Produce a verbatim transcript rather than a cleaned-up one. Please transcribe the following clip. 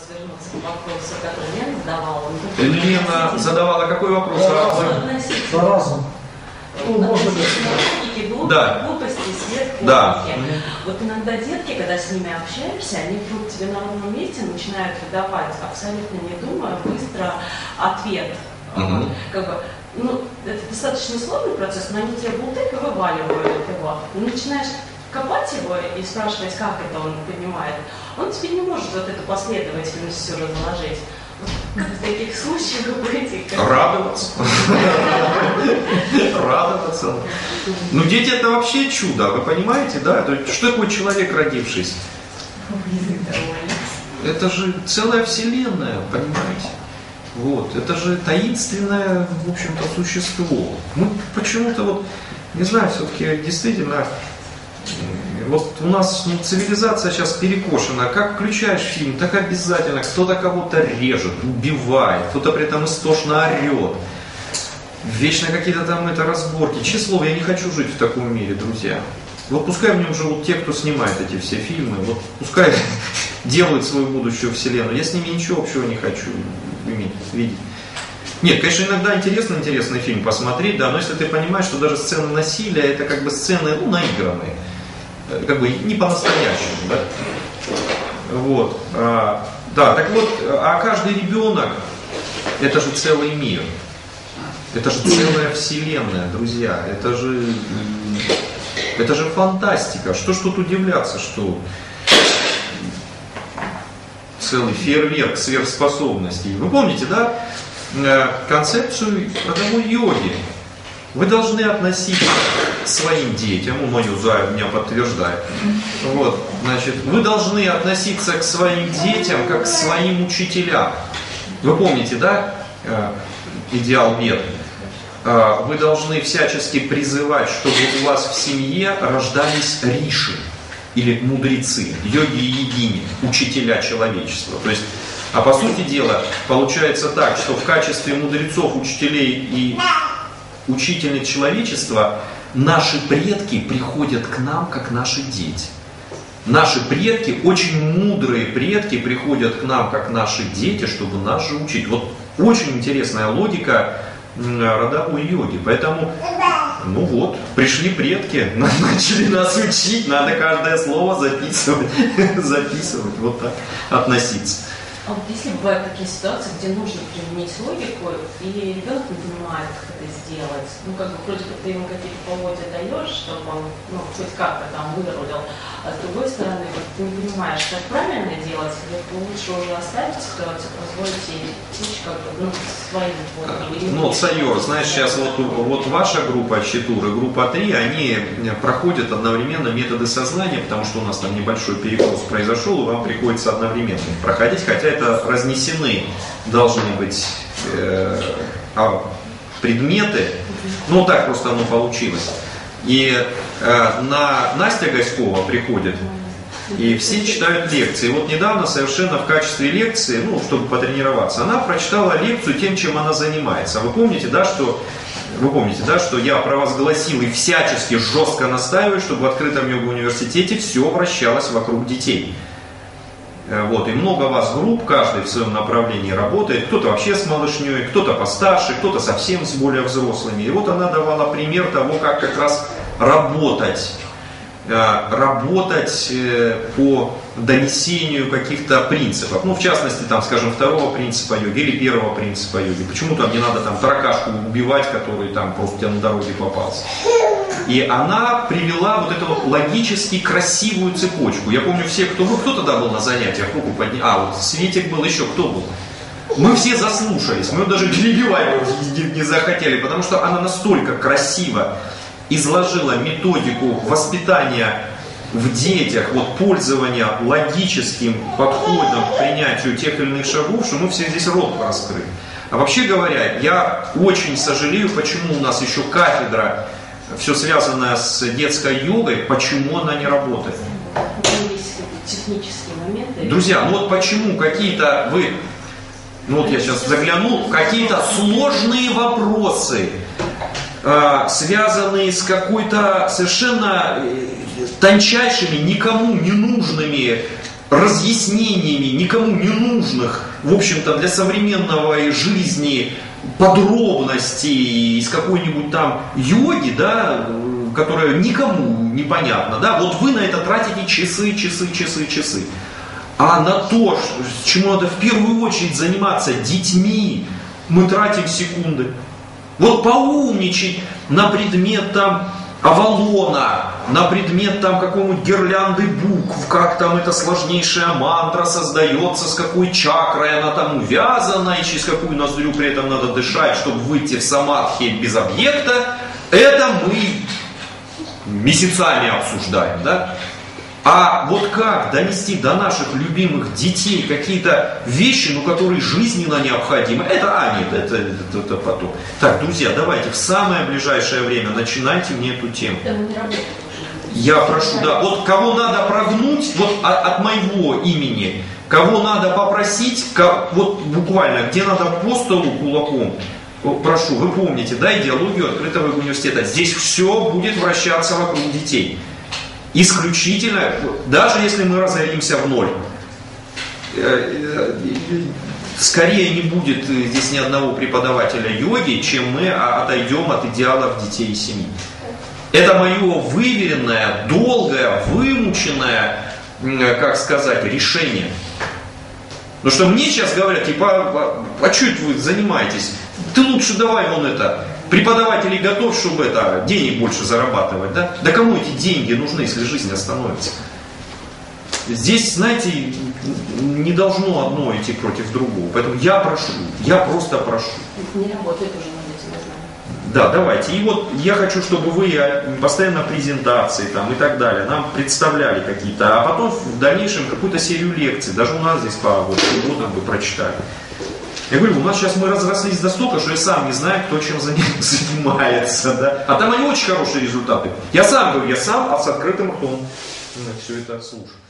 вернуться к вопросу, который Лена задавала. Лена задавала какой вопрос? По разуму. Ну, можно логики, да. глупости, свет, да. Вот иногда детки, когда с ними общаешься, они вдруг тебе на ровном месте начинают выдавать, абсолютно не думая, быстро ответ. Угу. Как бы, ну, это достаточно сложный процесс, но они тебе бултык и вываливают его. Ты начинаешь копать его и спрашивать, как это он понимает. Он тебе не может вот эту последовательность все разложить. Как в таких случаях быть? Радоваться. Радоваться. Ну, дети это вообще чудо, вы понимаете, да? Что такое человек, родившись? Это же целая вселенная, понимаете? Вот, это же таинственное, в общем-то, существо. Мы почему-то вот, не знаю, все-таки действительно, вот у нас ну, цивилизация сейчас перекошена. Как включаешь фильм, так обязательно кто-то кого-то режет, убивает, кто-то при этом истошно орет. Вечно какие-то там это разборки. Число, я не хочу жить в таком мире, друзья. Вот пускай в нем живут те, кто снимает эти все фильмы, вот пускай делают свою будущую вселенную. Я с ними ничего общего не хочу иметь, видеть. Нет, конечно, иногда интересно интересный фильм посмотреть, да, но если ты понимаешь, что даже сцены насилия, это как бы сцены, ну, наигранные, как бы не по-настоящему, да. Вот. А, да, так вот, а каждый ребенок, это же целый мир. Это же целая вселенная, друзья. Это же, это же фантастика. Что ж тут удивляться, что целый фейерверк сверхспособностей. Вы помните, да, концепцию родовой йоги? Вы должны относиться к своим детям, ну, мою Зая меня подтверждает. Вот, значит, вы должны относиться к своим детям как к своим учителям. Вы помните, да, идеал Веды? Вы должны всячески призывать, чтобы у вас в семье рождались риши или мудрецы, йоги и йогини, учителя человечества. То есть, а по сути дела, получается так, что в качестве мудрецов, учителей и учительниц человечества наши предки приходят к нам, как наши дети. Наши предки, очень мудрые предки, приходят к нам, как наши дети, чтобы нас же учить. Вот очень интересная логика родовой йоги. Поэтому, ну вот, пришли предки, начали нас учить, надо каждое слово записывать, записывать, вот так относиться. А вот если бывают такие ситуации, где нужно применить логику, и ребенок не понимает, как это сделать, ну как бы вроде бы ты ему какие-то поводья даешь, чтобы он ну, хоть как-то там вырулил, а с другой стороны, вот, ты не понимаешь, как правильно делать, или лучше уже оставить ситуацию, позволить ей течь как бы, ну, своим ходом. Ну, Сайор, знаешь, сейчас вот, вот ваша группа Читур и группа три, они проходят одновременно методы сознания, потому что у нас там небольшой перекос произошел, и вам приходится одновременно проходить, хотя это разнесены должны быть э, предметы, ну так просто оно получилось. И э, на Настя Гаськова приходит, и все читают лекции. И вот недавно совершенно в качестве лекции, ну, чтобы потренироваться, она прочитала лекцию тем, чем она занимается. Вы помните, да, что, вы помните, да, что я провозгласил и всячески жестко настаиваю, чтобы в открытом йога-университете все вращалось вокруг детей. Вот, и много вас групп, каждый в своем направлении работает, кто-то вообще с малышней, кто-то постарше, кто-то совсем с более взрослыми. И вот она давала пример того, как как раз работать, работать по донесению каких-то принципов. Ну, в частности, там, скажем, второго принципа йоги или первого принципа йоги. Почему там не надо там таракашку убивать, который там просто тебе на дороге попался. И она привела вот эту вот логически красивую цепочку. Я помню все, кто был, кто тогда был на занятиях, руку поднял. А, вот Светик был, еще кто был. Мы все заслушались, мы даже перебивать не захотели, потому что она настолько красиво изложила методику воспитания в детях, вот пользования логическим подходом к принятию тех или иных шагов, что мы все здесь рот раскрыли. А вообще говоря, я очень сожалею, почему у нас еще кафедра, все связанное с детской йогой, почему она не работает. Есть технические моменты. Друзья, ну вот почему какие-то вы, ну вот я сейчас заглянул, какие-то сложные вопросы, э, связанные с какой-то совершенно тончайшими, никому не нужными разъяснениями никому не нужных, в общем-то, для современной жизни подробностей из какой-нибудь там йоги, да, которая никому непонятна, да, вот вы на это тратите часы, часы, часы, часы. А на то, чему надо в первую очередь заниматься детьми, мы тратим секунды. Вот поумничать на предмет там Авалона, на предмет там какой-нибудь гирлянды букв, как там эта сложнейшая мантра создается, с какой чакрой она там увязана, и через какую ноздрю при этом надо дышать, чтобы выйти в самадхи без объекта, это мы месяцами обсуждаем, да? А вот как донести до наших любимых детей какие-то вещи, ну, которые жизненно необходимы, это, а, нет, это, это, это потом. Так, друзья, давайте в самое ближайшее время начинайте мне эту тему. Я прошу, да, вот кого надо прогнуть, вот от, от моего имени, кого надо попросить, как, вот буквально, где надо по столу кулаком, прошу, вы помните, да, идеологию открытого университета, здесь все будет вращаться вокруг детей. Исключительно, даже если мы разоримся в ноль, скорее не будет здесь ни одного преподавателя йоги, чем мы отойдем от идеалов детей и семьи. Это мое выверенное, долгое, вымученное, как сказать, решение. Потому что мне сейчас говорят, типа, а, а что это вы занимаетесь? Ты лучше давай вон это, преподавателей готов, чтобы это, денег больше зарабатывать, да? Да кому эти деньги нужны, если жизнь остановится? Здесь, знаете, не должно одно идти против другого. Поэтому я прошу, я просто прошу. Не работает уже над этим, я знаю. Да, давайте. И вот я хочу, чтобы вы постоянно презентации там, и так далее нам представляли какие-то, а потом в дальнейшем какую-то серию лекций, даже у нас здесь по вот, года бы прочитали. Я говорю, у нас сейчас мы разрослись настолько, что я сам не знаю, кто чем занимается. Да? А там они очень хорошие результаты. Я сам говорю, я сам, а с открытым ртом все это слушаю.